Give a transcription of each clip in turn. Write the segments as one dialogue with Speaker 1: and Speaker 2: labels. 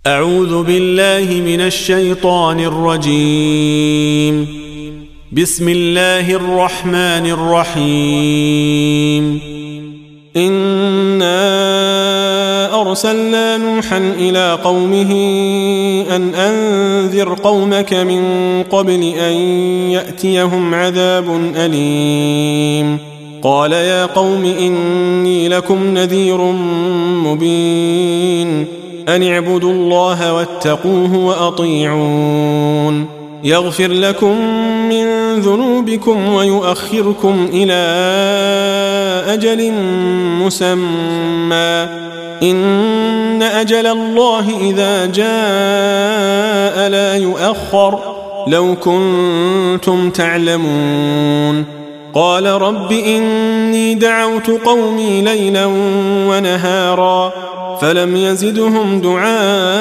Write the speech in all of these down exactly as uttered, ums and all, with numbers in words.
Speaker 1: أعوذ بالله من الشيطان الرجيم. بسم الله الرحمن الرحيم. إنا أرسلنا نوحا إلى قومه أن أنذر قومك من قبل أن يأتيهم عذاب أليم. قال يا قوم إني لكم نذير مبين أن اعبدوا الله واتقوه وأطيعون يغفر لكم من ذنوبكم ويؤخركم إلى أجل مسمى إن أجل الله إذا جاء لا يؤخر لو كنتم تعلمون. قال رب إني دعوت قومي ليلا ونهارا فلم يزدهم دعائي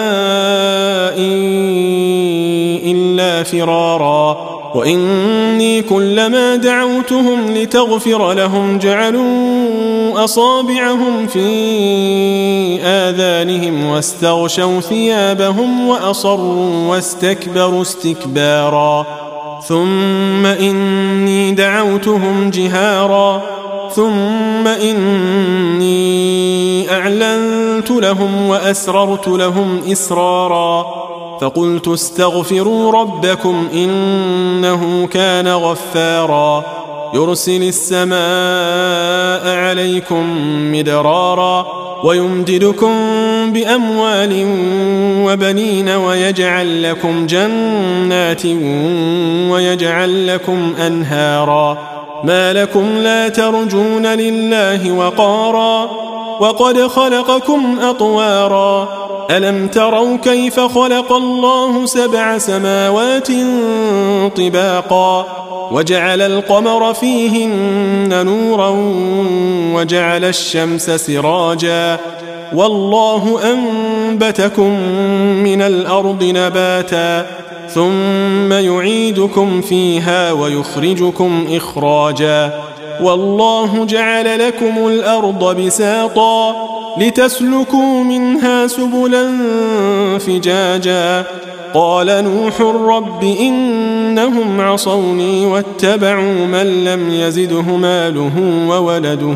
Speaker 1: إلا فرارا وإني كلما دعوتهم لتغفر لهم جعلوا أصابعهم في آذانهم واستغشوا ثيابهم وأصروا واستكبروا استكبارا ثم إني دعوتهم جهارا ثم إني أعلنت لهم وأسررت لهم إسرارا فقلت استغفروا ربكم إنه كان غفارا يرسل السماء عليكم مدرارا ويمددكم بأموال وبنين ويجعل لكم جنات ويجعل لكم أنهارا ما لكم لا ترجون لله وقارا وقد خلقكم أطوارا ألم تروا كيف خلق الله سبع سماوات طباقا وجعل القمر فيهن نورا وجعل الشمس سراجا والله أنبتكم من الأرض نباتا ثم يعيدكم فيها ويخرجكم إخراجا والله جعل لكم الأرض بساطا لتسلكوا منها سبلا فجاجا قال نوح رب إنهم عصوني واتبعوا من لم يزده ماله وولده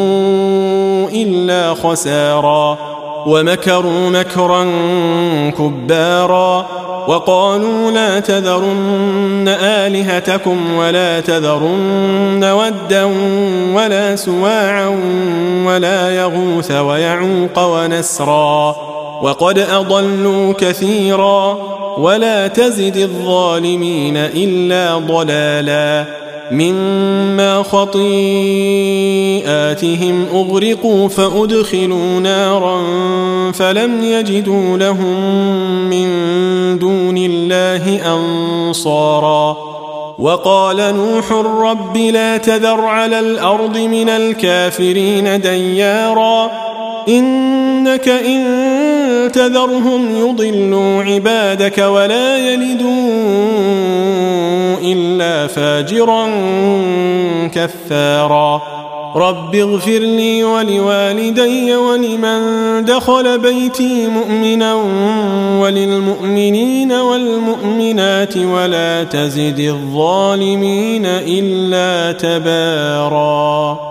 Speaker 1: إلا خسارا ومكروا مكرا كبارا وقالوا لا تذرن آلهتكم ولا تذرن ودا ولا سواعا ولا يغوث ويعوق ونسرا وقد أضلوا كثيرا ولا تزد الظالمين إلا ضلالا مما خطيئاتهم أغرقوا فأدخلوا نارا فلم يجدوا لهم من دون الله أنصارا وقال نوح رب لا تذر على الأرض من الكافرين ديارا إنك إن تذرهم يضلوا عبادك ولا يلدوا إلا فاجرا كفارا رب اغفر لي ولوالدي ولمن دخل بيتي مؤمنا وللمؤمنين والمؤمنات ولا تزد الظالمين إلا تبارا.